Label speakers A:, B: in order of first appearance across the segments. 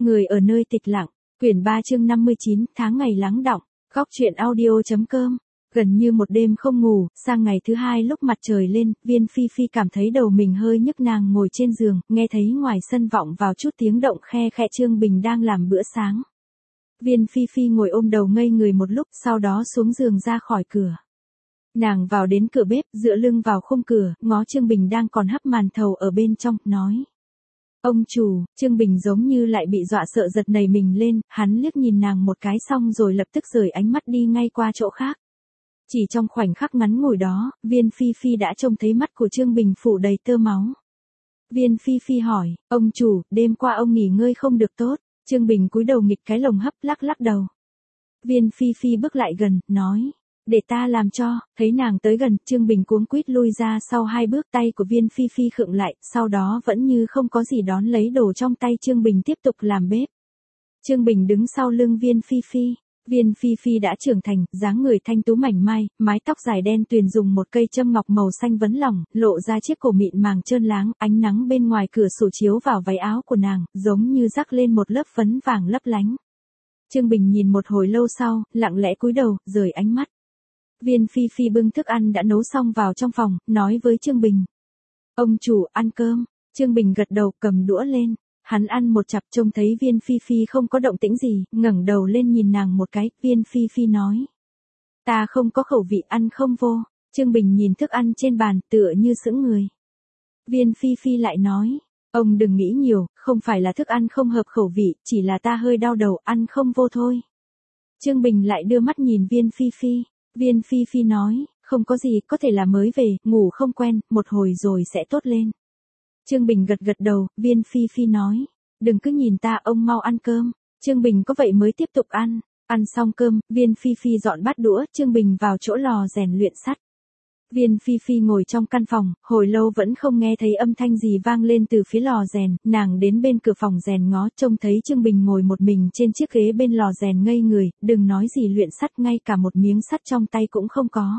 A: Người ở nơi tịch lặng, quyển 3 chương 59, tháng ngày lắng đọng, góc truyện audio.com. Gần như một đêm không ngủ, sang ngày thứ hai lúc mặt trời lên, Viên Phi Phi cảm thấy đầu mình hơi nhức, nàng ngồi trên giường, nghe thấy ngoài sân vọng vào chút tiếng động khe khẽ. Trương Bình đang làm bữa sáng. Viên Phi Phi ngồi ôm đầu ngây người một lúc, sau đó xuống giường ra khỏi cửa. Nàng vào đến cửa bếp, dựa lưng vào khung cửa, ngó Trương Bình đang còn hấp màn thầu ở bên trong, nói: "Ông chủ." Trương Bình giống như lại bị dọa sợ, giật nảy mình lên, hắn liếc nhìn nàng một cái xong rồi lập tức rời ánh mắt đi ngay qua chỗ khác. Chỉ trong khoảnh khắc ngắn ngủi đó, Viên Phi Phi đã trông thấy mắt của Trương Bình phủ đầy tơ máu. Viên Phi Phi hỏi: "Ông chủ, đêm qua ông nghỉ ngơi không được tốt?" Trương Bình cúi đầu nghịch cái lồng hấp, lắc lắc đầu. Viên Phi Phi bước lại gần, nói: "Để ta làm cho." Thấy nàng tới gần, Trương Bình cuống quýt lui ra sau hai bước, tay của Viên Phi Phi khựng lại, sau đó vẫn như không có gì đón lấy đồ trong tay Trương Bình tiếp tục làm bếp. Trương Bình đứng sau lưng Viên Phi Phi. Viên Phi Phi đã trưởng thành, dáng người thanh tú mảnh mai, mái tóc dài đen tuyền dùng một cây châm ngọc màu xanh vấn lỏng, lộ ra chiếc cổ mịn màng trơn láng, ánh nắng bên ngoài cửa sổ chiếu vào váy áo của nàng, giống như rắc lên một lớp phấn vàng lấp lánh. Trương Bình nhìn một hồi lâu sau, lặng lẽ cúi đầu, rời ánh mắt. Viên Phi Phi bưng thức ăn đã nấu xong vào trong phòng, nói với Trương Bình: "Ông chủ, ăn cơm." Trương Bình gật đầu, cầm đũa lên. Hắn ăn một chặp, trông thấy Viên Phi Phi không có động tĩnh gì, ngẩng đầu lên nhìn nàng một cái. Viên Phi Phi nói: "Ta không có khẩu vị, ăn không vô." Trương Bình nhìn thức ăn trên bàn, tựa như sững người. Viên Phi Phi lại nói: "Ông đừng nghĩ nhiều, không phải là thức ăn không hợp khẩu vị, chỉ là ta hơi đau đầu, ăn không vô thôi." Trương Bình lại đưa mắt nhìn Viên Phi Phi. Viên Phi Phi nói: "Không có gì, có thể là mới về, ngủ không quen, một hồi rồi sẽ tốt lên." Trương Bình gật gật đầu. Viên Phi Phi nói: "Đừng cứ nhìn ta, ông mau ăn cơm." Trương Bình có vậy mới tiếp tục ăn. Ăn xong cơm, Viên Phi Phi dọn bát đũa, Trương Bình vào chỗ lò rèn luyện sắt. Viên Phi Phi ngồi trong căn phòng, hồi lâu vẫn không nghe thấy âm thanh gì vang lên từ phía lò rèn, nàng đến bên cửa phòng rèn ngó, trông thấy Trương Bình ngồi một mình trên chiếc ghế bên lò rèn ngây người, đừng nói gì luyện sắt, ngay cả một miếng sắt trong tay cũng không có.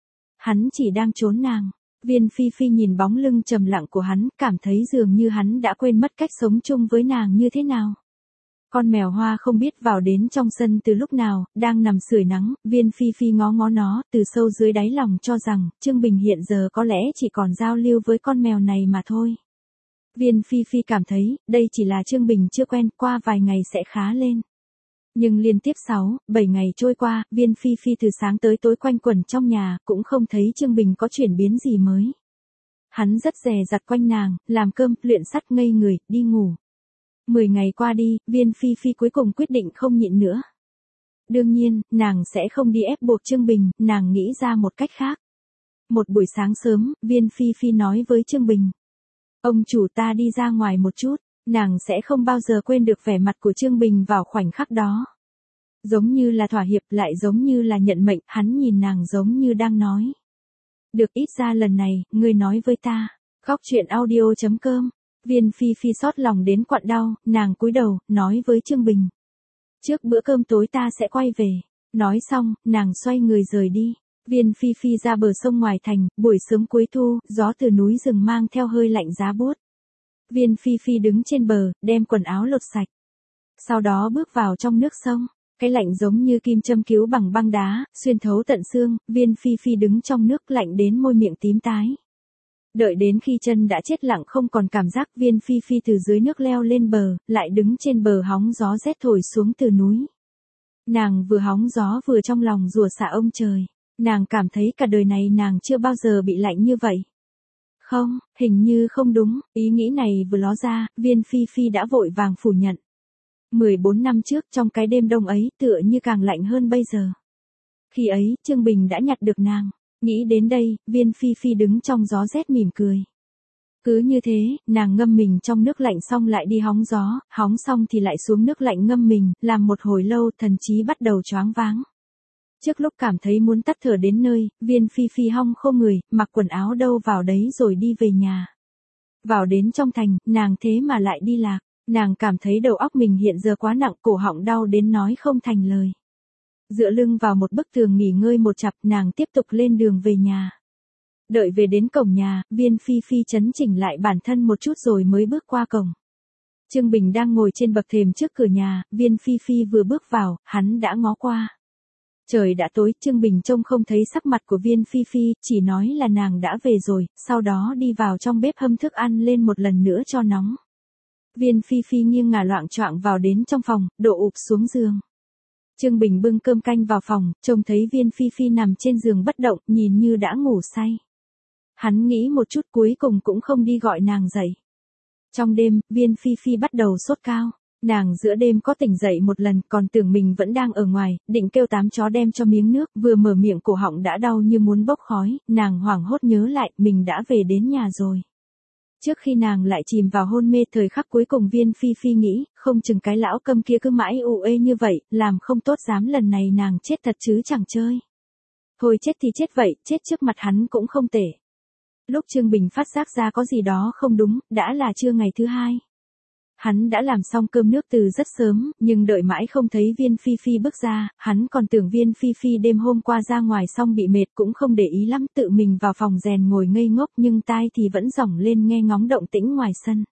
A: Hắn chỉ đang trốn nàng. Viên Phi Phi nhìn bóng lưng trầm lặng của hắn, cảm thấy dường như hắn đã quên mất cách sống chung với nàng như thế nào. Con mèo Hoa không biết vào đến trong sân từ lúc nào, đang nằm sưởi nắng. Viên Phi Phi ngó ngó nó, từ sâu dưới đáy lòng cho rằng, Trương Bình hiện giờ có lẽ chỉ còn giao lưu với con mèo này mà thôi. Viên Phi Phi cảm thấy, đây chỉ là Trương Bình chưa quen, qua vài ngày sẽ khá lên. Nhưng liên tiếp 6-7 ngày trôi qua, Viên Phi Phi từ sáng tới tối quanh quẩn trong nhà, cũng không thấy Trương Bình có chuyển biến gì mới. Hắn rất dè dặt quanh nàng, làm cơm, luyện sắt, ngây người, đi ngủ. 10 ngày qua đi, Viên Phi Phi cuối cùng quyết định không nhịn nữa. Đương nhiên, nàng sẽ không đi ép buộc Trương Bình, nàng nghĩ ra một cách khác. Một buổi sáng sớm, Viên Phi Phi nói với Trương Bình: "Ông chủ, ta đi ra ngoài một chút." Nàng sẽ không bao giờ quên được vẻ mặt của Trương Bình vào khoảnh khắc đó. Giống như là thỏa hiệp, lại giống như là nhận mệnh, hắn nhìn nàng giống như đang nói: "Được, ít ra lần này, ngươi nói với ta." Góc truyện audio.com. Viên Phi Phi xót lòng đến quặn đau, nàng cúi đầu, nói với Trương Bình: "Trước bữa cơm tối ta sẽ quay về." Nói xong, nàng xoay người rời đi. Viên Phi Phi ra bờ sông ngoài thành, buổi sớm cuối thu, gió từ núi rừng mang theo hơi lạnh giá buốt. Viên Phi Phi đứng trên bờ, đem quần áo lột sạch. Sau đó bước vào trong nước sông. Cái lạnh giống như kim châm cứu bằng băng đá, xuyên thấu tận xương. Viên Phi Phi đứng trong nước lạnh đến môi miệng tím tái. Đợi đến khi chân đã chết lặng không còn cảm giác, Viên Phi Phi từ dưới nước leo lên bờ, lại đứng trên bờ hóng gió rét thổi xuống từ núi. Nàng vừa hóng gió vừa trong lòng rủa xả ông trời. Nàng cảm thấy cả đời này nàng chưa bao giờ bị lạnh như vậy. Không, hình như không đúng. Ý nghĩ này vừa ló ra, Viên Phi Phi đã vội vàng phủ nhận. 14 năm trước, trong cái đêm đông ấy, tựa như càng lạnh hơn bây giờ. Khi ấy, Trương Bình đã nhặt được nàng. Nghĩ đến đây, Viên Phi Phi đứng trong gió rét mỉm cười. Cứ như thế, nàng ngâm mình trong nước lạnh xong lại đi hóng gió, hóng xong thì lại xuống nước lạnh ngâm mình, làm một hồi lâu, thần trí bắt đầu choáng váng. Trước lúc cảm thấy muốn tắt thở đến nơi, Viên Phi Phi hong khô người, mặc quần áo đâu vào đấy rồi đi về nhà. Vào đến trong thành, nàng thế mà lại đi lạc. Nàng cảm thấy đầu óc mình hiện giờ quá nặng, cổ họng đau đến nói không thành lời. Dựa lưng vào một bức tường nghỉ ngơi một chặp, nàng tiếp tục lên đường về nhà. Đợi về đến cổng nhà, Viên Phi Phi chấn chỉnh lại bản thân một chút rồi mới bước qua cổng. Trương Bình đang ngồi trên bậc thềm trước cửa nhà, Viên Phi Phi vừa bước vào, hắn đã ngó qua. Trời đã tối, Trương Bình trông không thấy sắc mặt của Viên Phi Phi, chỉ nói là nàng đã về rồi, sau đó đi vào trong bếp hâm thức ăn lên một lần nữa cho nóng. Viên Phi Phi nghiêng ngả loạng choạng vào đến trong phòng, đổ ụp xuống giường. Trương Bình bưng cơm canh vào phòng, trông thấy Viên Phi Phi nằm trên giường bất động, nhìn như đã ngủ say. Hắn nghĩ một chút cuối cùng cũng không đi gọi nàng dậy. Trong đêm, Viên Phi Phi bắt đầu sốt cao. Nàng giữa đêm có tỉnh dậy một lần, còn tưởng mình vẫn đang ở ngoài, định kêu tám chó đem cho miếng nước, vừa mở miệng cổ họng đã đau như muốn bốc khói, nàng hoảng hốt nhớ lại, mình đã về đến nhà rồi. Trước khi nàng lại chìm vào hôn mê, thời khắc cuối cùng Viên Phi Phi nghĩ, không chừng cái lão câm kia cứ mãi u ê như vậy, làm không tốt dám lần này nàng chết thật chứ chẳng chơi. Thôi chết thì chết vậy, chết trước mặt hắn cũng không tệ. Lúc Trương Bình phát giác ra có gì đó không đúng, đã là trưa ngày thứ hai. Hắn đã làm xong cơm nước từ rất sớm, nhưng đợi mãi không thấy Viên Phi Phi bước ra, hắn còn tưởng Viên Phi Phi đêm hôm qua ra ngoài xong bị mệt cũng không để ý lắm, tự mình vào phòng rèn ngồi ngây ngốc nhưng tai thì vẫn dỏng lên nghe ngóng động tĩnh ngoài sân.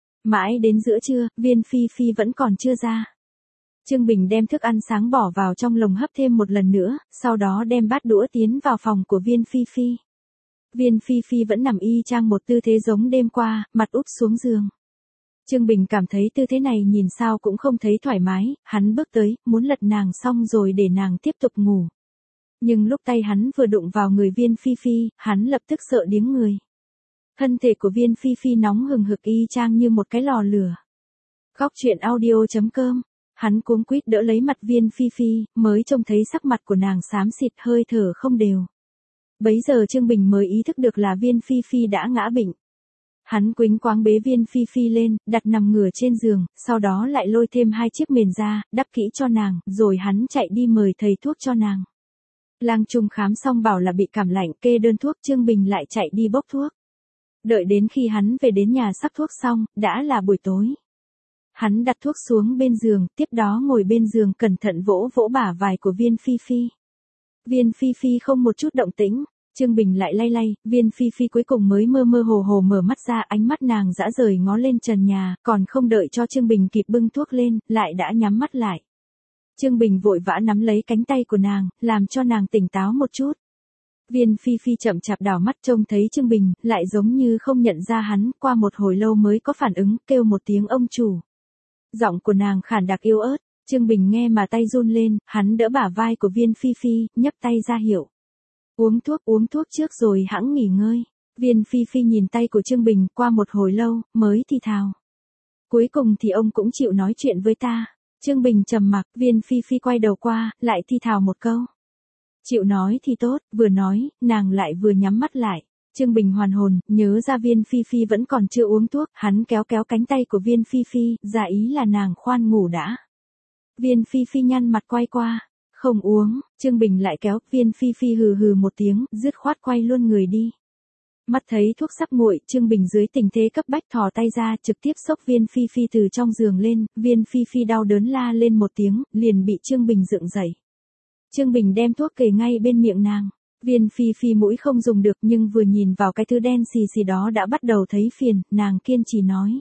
A: Mãi đến giữa trưa, Viên Phi Phi vẫn còn chưa ra. Trương Bình đem thức ăn sáng bỏ vào trong lồng hấp thêm một lần nữa, sau đó đem bát đũa tiến vào phòng của Viên Phi Phi. Viên Phi Phi vẫn nằm y chang một tư thế giống đêm qua, mặt úp xuống giường. Trương Bình cảm thấy tư thế này nhìn sao cũng không thấy thoải mái, hắn bước tới, muốn lật nàng xong rồi để nàng tiếp tục ngủ. Nhưng lúc tay hắn vừa đụng vào người Viên Phi Phi, hắn lập tức sợ điếng người. Thân thể của Viên Phi Phi nóng hừng hực y chang như một cái lò lửa. Góc truyện audio.com, hắn cuống quýt đỡ lấy mặt Viên Phi Phi, mới trông thấy sắc mặt của nàng xám xịt hơi thở không đều. Bấy giờ Trương Bình mới ý thức được là Viên Phi Phi đã ngã bệnh. Hắn quĩnh quáng bế Viên Phi Phi lên, đặt nằm ngửa trên giường, sau đó lại lôi thêm 2 chiếc mền ra, đắp kỹ cho nàng, rồi hắn chạy đi mời thầy thuốc cho nàng. Lang Trung khám xong bảo là bị cảm lạnh, kê đơn thuốc, Trương Bình lại chạy đi bốc thuốc. Đợi đến khi hắn về đến nhà sắp thuốc xong, đã là buổi tối. Hắn đặt thuốc xuống bên giường, tiếp đó ngồi bên giường cẩn thận vỗ vỗ bả vai của Viên Phi Phi. Viên Phi Phi không một chút động tĩnh. Trương Bình lại lay lay, Viên Phi Phi cuối cùng mới mơ mơ hồ hồ mở mắt ra, ánh mắt nàng dã rời ngó lên trần nhà, còn không đợi cho Trương Bình kịp bưng thuốc lên, lại đã nhắm mắt lại. Trương Bình vội vã nắm lấy cánh tay của nàng, làm cho nàng tỉnh táo một chút. Viên Phi Phi chậm chạp đảo mắt trông thấy Trương Bình, lại giống như không nhận ra hắn, qua một hồi lâu mới có phản ứng, kêu một tiếng ông chủ. Giọng của nàng khản đặc yếu ớt, Trương Bình nghe mà tay run lên, hắn đỡ bả vai của Viên Phi Phi, nhấc tay ra hiệu. Uống thuốc trước rồi hẵng nghỉ ngơi. Viên Phi Phi nhìn tay của Trương Bình, qua một hồi lâu, mới thì thào. Cuối cùng thì ông cũng chịu nói chuyện với ta. Trương Bình trầm mặc, Viên Phi Phi quay đầu qua, lại thì thào một câu. Chịu nói thì tốt, vừa nói, nàng lại vừa nhắm mắt lại. Trương Bình hoàn hồn, nhớ ra Viên Phi Phi vẫn còn chưa uống thuốc, hắn kéo cánh tay của Viên Phi Phi, giả ý là nàng khoan ngủ đã. Viên Phi Phi nhăn mặt quay qua. Không uống, Trương Bình lại kéo, Viên Phi Phi hừ hừ một tiếng, dứt khoát quay luôn người đi. Mắt thấy thuốc sắp nguội, Trương Bình dưới tình thế cấp bách thò tay ra, trực tiếp xốc Viên Phi Phi từ trong giường lên, Viên Phi Phi đau đớn la lên một tiếng, liền bị Trương Bình dựng dậy. Trương Bình đem thuốc kề ngay bên miệng nàng. Viên Phi Phi mũi không dùng được nhưng vừa nhìn vào cái thứ đen xì xì đó đã bắt đầu thấy phiền, nàng kiên trì nói.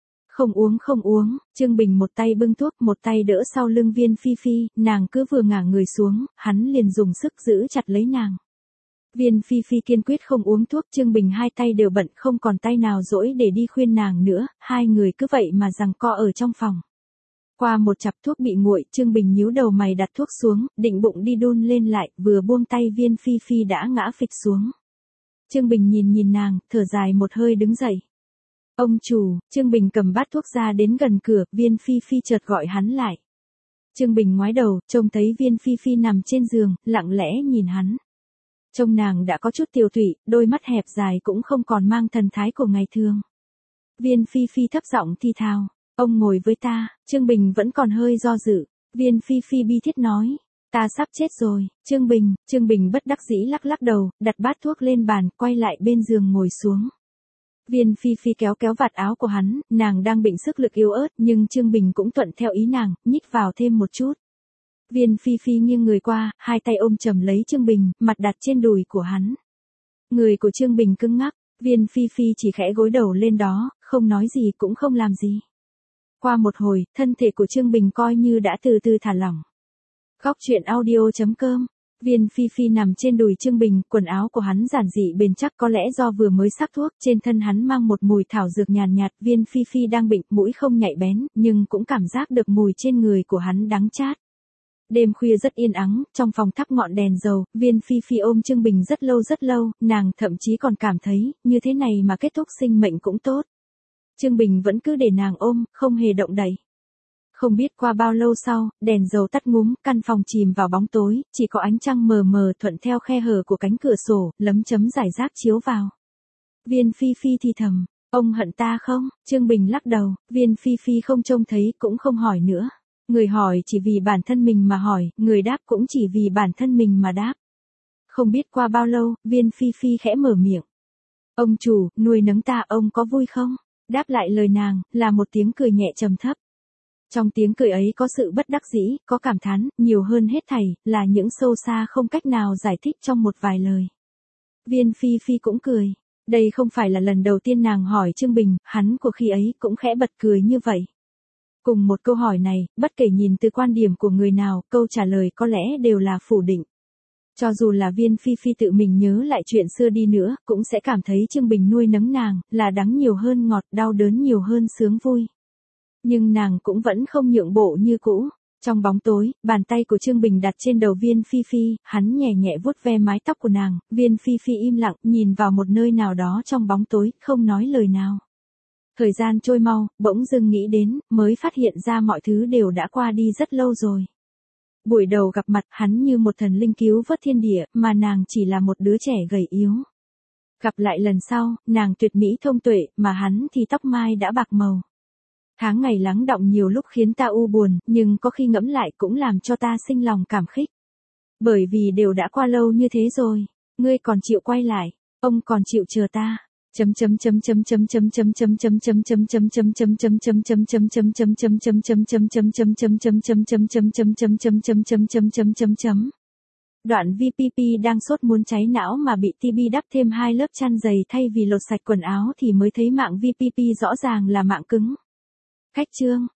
A: Không uống, Trương Bình một tay bưng thuốc, một tay đỡ sau lưng Viên Phi Phi, nàng cứ vừa ngả người xuống, hắn liền dùng sức giữ chặt lấy nàng. Viên Phi Phi kiên quyết không uống thuốc, Trương Bình hai tay đều bận, không còn tay nào rỗi để đi khuyên nàng nữa, hai người cứ vậy mà giằng co ở trong phòng. Qua một chặp thuốc bị nguội, Trương Bình nhíu đầu mày đặt thuốc xuống, định bụng đi đun lên lại, vừa buông tay Viên Phi Phi đã ngã phịch xuống. Trương Bình nhìn nàng, thở dài một hơi đứng dậy. Ông chủ, Trương Bình cầm bát thuốc ra đến gần cửa, Viên Phi Phi chợt gọi hắn lại. Trương Bình ngoái đầu, trông thấy Viên Phi Phi nằm trên giường, lặng lẽ nhìn hắn. Trông nàng đã có chút tiều tụy, đôi mắt hẹp dài cũng không còn mang thần thái của ngày thường. Viên Phi Phi thấp giọng thì thào, ông ngồi với ta, Trương Bình vẫn còn hơi do dự. Viên Phi Phi bi thiết nói, ta sắp chết rồi, Trương Bình bất đắc dĩ lắc đầu, đặt bát thuốc lên bàn, quay lại bên giường ngồi xuống. Viên Phi Phi kéo vạt áo của hắn, nàng đang bệnh sức lực yếu ớt nhưng Trương Bình cũng thuận theo ý nàng, nhích vào thêm một chút. Viên Phi Phi nghiêng người qua, hai tay ôm chầm lấy Trương Bình, mặt đặt trên đùi của hắn. Người của Trương Bình cứng ngắc, Viên Phi Phi chỉ khẽ gối đầu lên đó, không nói gì cũng không làm gì. Qua một hồi, thân thể của Trương Bình coi như đã từ từ thả lỏng. Góc truyện audio.com. Viên Phi Phi nằm trên đùi Trương Bình, quần áo của hắn giản dị bền chắc, có lẽ do vừa mới sắc thuốc, trên thân hắn mang một mùi thảo dược nhàn nhạt. Viên Phi Phi đang bệnh, mũi không nhạy bén, nhưng cũng cảm giác được mùi trên người của hắn đắng chát. Đêm khuya rất yên ắng, trong phòng thắp ngọn đèn dầu, Viên Phi Phi ôm Trương Bình rất lâu, nàng thậm chí còn cảm thấy, như thế này mà kết thúc sinh mệnh cũng tốt. Trương Bình vẫn cứ để nàng ôm, không hề động đậy. Không biết qua bao lâu sau, đèn dầu tắt ngúm, căn phòng chìm vào bóng tối, chỉ có ánh trăng mờ mờ thuận theo khe hở của cánh cửa sổ, lấm chấm rải rác chiếu vào. Viên Phi Phi thì thầm, ông hận ta không? Trương Bình lắc đầu, Viên Phi Phi không trông thấy cũng không hỏi nữa. Người hỏi chỉ vì bản thân mình mà hỏi, người đáp cũng chỉ vì bản thân mình mà đáp. Không biết qua bao lâu, Viên Phi Phi khẽ mở miệng. Ông chủ, nuôi nấng ta ông có vui không? Đáp lại lời nàng, là một tiếng cười nhẹ trầm thấp. Trong tiếng cười ấy có sự bất đắc dĩ, có cảm thán, nhiều hơn hết thảy, là những sâu xa không cách nào giải thích trong một vài lời. Viên Phi Phi cũng cười. Đây không phải là lần đầu tiên nàng hỏi Trương Bình, hắn của khi ấy cũng khẽ bật cười như vậy. Cùng một câu hỏi này, bất kể nhìn từ quan điểm của người nào, câu trả lời có lẽ đều là phủ định. Cho dù là Viên Phi Phi tự mình nhớ lại chuyện xưa đi nữa, cũng sẽ cảm thấy Trương Bình nuôi nấng nàng, là đắng nhiều hơn ngọt, đau đớn nhiều hơn sướng vui. Nhưng nàng cũng vẫn không nhượng bộ như cũ. Trong bóng tối, bàn tay của Trương Bình đặt trên đầu Viên Phi Phi, hắn nhẹ nhẹ vuốt ve mái tóc của nàng, Viên Phi Phi im lặng, nhìn vào một nơi nào đó trong bóng tối, không nói lời nào. Thời gian trôi mau, bỗng dưng nghĩ đến, mới phát hiện ra mọi thứ đều đã qua đi rất lâu rồi. Buổi đầu gặp mặt, hắn như một thần linh cứu vớt thiên địa, mà nàng chỉ là một đứa trẻ gầy yếu. Gặp lại lần sau, nàng tuyệt mỹ thông tuệ, mà hắn thì tóc mai đã bạc màu. Tháng ngày lắng đọng nhiều lúc khiến ta u buồn, nhưng có khi ngẫm lại cũng làm cho ta sinh lòng cảm khích. Bởi vì đều đã qua lâu như thế rồi, ngươi còn chịu quay lại, ông còn chịu chờ ta. Đoạn VPP đang sốt muốn cháy não mà bị TB đắp thêm 2 lớp chăn dày thay vì lột sạch quần áo thì mới thấy mạng VPP rõ ràng là mạng cứng. Khách chương